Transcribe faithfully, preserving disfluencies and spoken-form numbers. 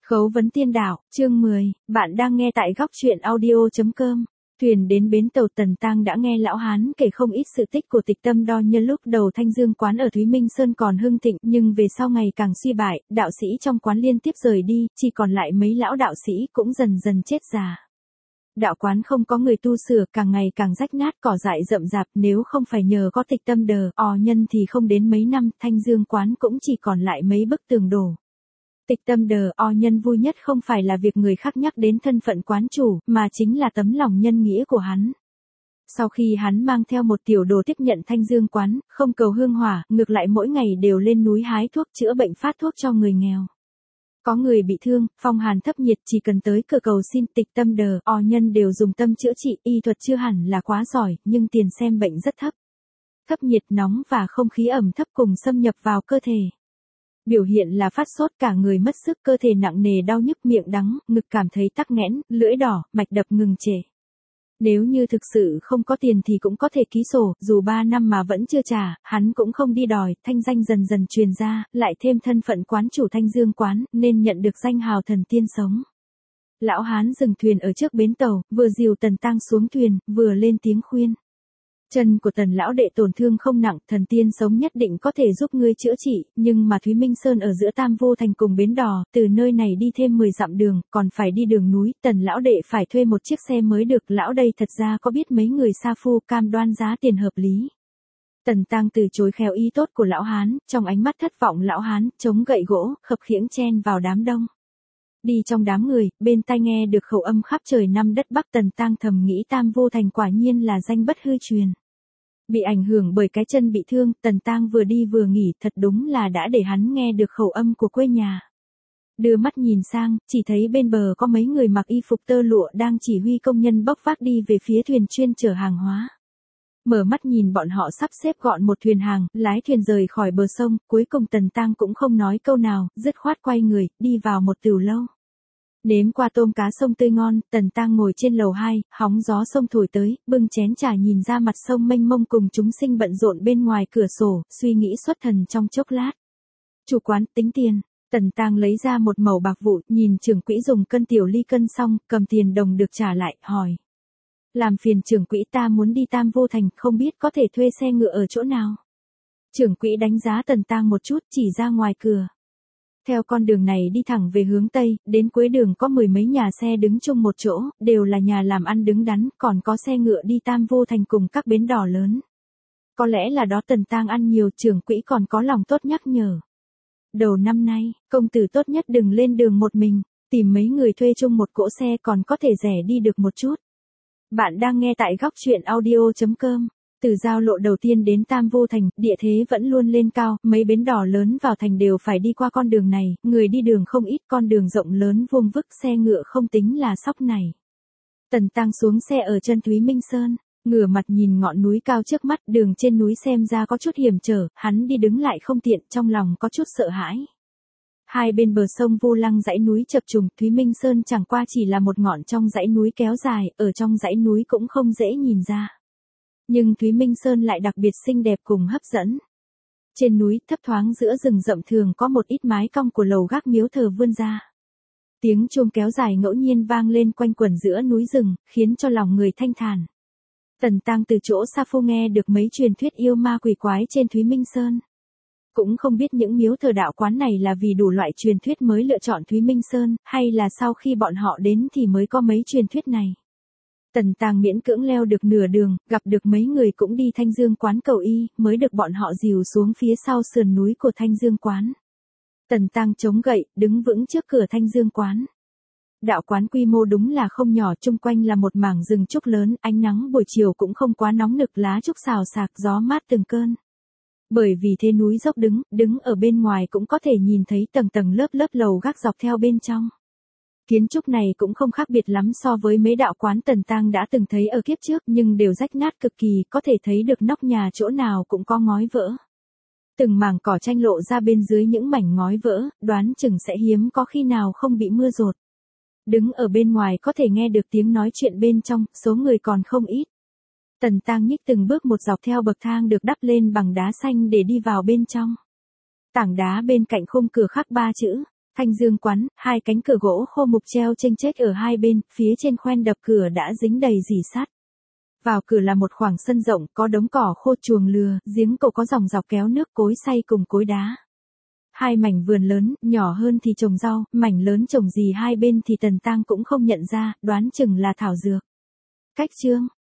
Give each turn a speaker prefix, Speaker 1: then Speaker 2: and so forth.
Speaker 1: Khấu vấn tiên đạo, chương mười, bạn đang nghe tại góc truyện audio.com. Thuyền đến bến tàu Tần Tang đã nghe lão hán kể không ít sự tích của Tịch Tâm Đo nhân lúc đầu Thanh Dương quán ở Thúy Minh Sơn còn hưng thịnh, nhưng về sau ngày càng suy bại, đạo sĩ trong quán liên tiếp rời đi, chỉ còn lại mấy lão đạo sĩ cũng dần dần chết già. Đạo quán không có người tu sửa, càng ngày càng rách nát, cỏ dại rậm rạp, nếu không phải nhờ có Tịch Tâm Đờ, o nhân thì không đến mấy năm, Thanh Dương quán cũng chỉ còn lại mấy bức tường đổ. Tịch Tâm Đờ o nhân vui nhất không phải là việc người khác nhắc đến thân phận quán chủ, mà chính là tấm lòng nhân nghĩa của hắn. Sau khi hắn mang theo một tiểu đồ tiếp nhận Thanh Dương quán, không cầu hương hỏa, ngược lại mỗi ngày đều lên núi hái thuốc chữa bệnh phát thuốc cho người nghèo. Có người bị thương, phong hàn thấp nhiệt chỉ cần tới cửa cầu xin Tịch Tâm Đờ o nhân đều dùng tâm chữa trị, y thuật chưa hẳn là quá giỏi, nhưng tiền xem bệnh rất thấp. Thấp nhiệt nóng và không khí ẩm thấp cùng xâm nhập vào cơ thể. Biểu hiện là phát sốt, cả người mất sức, cơ thể nặng nề đau nhức, miệng đắng, ngực cảm thấy tắc nghẽn, lưỡi đỏ, mạch đập ngừng trệ. Nếu như thực sự không có tiền thì cũng có thể ký sổ, dù ba năm mà vẫn chưa trả, hắn cũng không đi đòi, thanh danh dần dần truyền ra, lại thêm thân phận quán chủ Thanh Dương quán, nên nhận được danh hào thần tiên sống. Lão hán dừng thuyền ở trước bến tàu, vừa dìu Tần Tang xuống thuyền, vừa lên tiếng khuyên. Chân của Tần lão đệ tổn thương không nặng, thần tiên sống nhất định có thể giúp ngươi chữa trị, nhưng mà Thúy Minh Sơn ở giữa Tam Vô Thành cùng bến đò, từ nơi này đi thêm mười dặm đường, còn phải đi đường núi, Tần lão đệ phải thuê một chiếc xe mới được, lão đây thật ra có biết mấy người sa phu, cam đoan giá tiền hợp lý. Tần Tang từ chối khéo ý tốt của lão hán, trong ánh mắt thất vọng lão hán, chống gậy gỗ, khập khiễng chen vào đám đông. Đi trong đám người, bên tai nghe được khẩu âm khắp trời năm đất Bắc, Tần Tang thầm nghĩ Tam Vô Thành quả nhiên là danh bất hư truyền. Bị ảnh hưởng bởi cái chân bị thương, Tần Tang vừa đi vừa nghỉ, thật đúng là đã để hắn nghe được khẩu âm của quê nhà. Đưa mắt nhìn sang, chỉ thấy bên bờ có mấy người mặc y phục tơ lụa đang chỉ huy công nhân bốc vác đi về phía thuyền chuyên chở hàng hóa. Mở mắt nhìn bọn họ sắp xếp gọn một thuyền hàng, lái thuyền rời khỏi bờ sông, cuối cùng Tần Tang cũng không nói câu nào, dứt khoát quay người, đi vào một tửu lâu. Nếm qua tôm cá sông tươi ngon, Tần Tang ngồi trên lầu hai, hóng gió sông thổi tới, bưng chén trà nhìn ra mặt sông mênh mông cùng chúng sinh bận rộn bên ngoài cửa sổ, suy nghĩ xuất thần trong chốc lát. Chủ quán, tính tiền. Tần Tang lấy ra một mẩu bạc vụn, nhìn trưởng quỹ dùng cân tiểu ly cân xong, cầm tiền đồng được trả lại, hỏi. Làm phiền trưởng quỹ, ta muốn đi Tam Vô Thành, không biết có thể thuê xe ngựa ở chỗ nào. Trưởng quỹ đánh giá Tần Tang một chút, chỉ ra ngoài cửa. Theo con đường này đi thẳng về hướng Tây, đến cuối đường có mười mấy nhà xe đứng chung một chỗ, đều là nhà làm ăn đứng đắn, còn có xe ngựa đi Tam Vô Thành cùng các bến đò lớn. Có lẽ là đó Tần Tang ăn nhiều, trưởng quỹ còn có lòng tốt nhắc nhở. Đầu năm nay, công tử tốt nhất đừng lên đường một mình, tìm mấy người thuê chung một cỗ xe còn có thể rẻ đi được một chút. Bạn đang nghe tại góc truyện audio.com. Từ giao lộ đầu tiên đến Tam Vô Thành, địa thế vẫn luôn lên cao, mấy bến đò lớn vào thành đều phải đi qua con đường này, người đi đường không ít, con đường rộng lớn vuông vức, xe ngựa không tính là sóc này. Tần Tang xuống xe ở chân Thúy Minh Sơn, ngửa mặt nhìn ngọn núi cao trước mắt, đường trên núi xem ra có chút hiểm trở, hắn đi đứng lại không tiện, trong lòng có chút sợ hãi. Hai bên bờ sông vô lăng dãy núi chập trùng, Thúy Minh Sơn chẳng qua chỉ là một ngọn trong dãy núi kéo dài, ở trong dãy núi cũng không dễ nhìn ra. Nhưng Thúy Minh Sơn lại đặc biệt xinh đẹp cùng hấp dẫn. Trên núi, thấp thoáng giữa rừng rậm thường có một ít mái cong của lầu gác miếu thờ vươn ra. Tiếng chuông kéo dài ngẫu nhiên vang lên quanh quẩn giữa núi rừng, khiến cho lòng người thanh thản. Tần Tang từ chỗ xa phô nghe được mấy truyền thuyết yêu ma quỷ quái trên Thúy Minh Sơn. Cũng không biết những miếu thờ đạo quán này là vì đủ loại truyền thuyết mới lựa chọn Thúy Minh Sơn, hay là sau khi bọn họ đến thì mới có mấy truyền thuyết này. Tần Tang miễn cưỡng leo được nửa đường, gặp được mấy người cũng đi Thanh Dương quán cầu y, mới được bọn họ dìu xuống phía sau sườn núi của Thanh Dương quán. Tần Tang chống gậy, đứng vững trước cửa Thanh Dương quán. Đạo quán quy mô đúng là không nhỏ, chung quanh là một mảng rừng trúc lớn, ánh nắng buổi chiều cũng không quá nóng nực, lá trúc xào xạc, gió mát từng cơn. Bởi vì thế núi dốc đứng, đứng ở bên ngoài cũng có thể nhìn thấy tầng tầng lớp lớp lầu gác dọc theo bên trong. Kiến trúc này cũng không khác biệt lắm so với mấy đạo quán Tần Tang đã từng thấy ở kiếp trước, nhưng đều rách nát cực kỳ, có thể thấy được nóc nhà chỗ nào cũng có ngói vỡ. Từng mảng cỏ tranh lộ ra bên dưới những mảnh ngói vỡ, đoán chừng sẽ hiếm có khi nào không bị mưa dột. Đứng ở bên ngoài có thể nghe được tiếng nói chuyện bên trong, số người còn không ít. Tần Tang nhích từng bước một dọc theo bậc thang được đắp lên bằng đá xanh để đi vào bên trong. Tảng đá bên cạnh khung cửa khắc ba chữ, Thanh Dương quán, hai cánh cửa gỗ khô mục treo chênh chếch ở hai bên, phía trên khoen đập cửa đã dính đầy rỉ sắt. Vào cửa là một khoảng sân rộng, có đống cỏ khô, chuồng lừa, giếng cầu có dòng dọc kéo nước, cối xay cùng cối đá. Hai mảnh vườn lớn, nhỏ hơn thì trồng rau, mảnh lớn trồng gì hai bên thì Tần Tang cũng không nhận ra, đoán chừng là thảo dược. Cách chương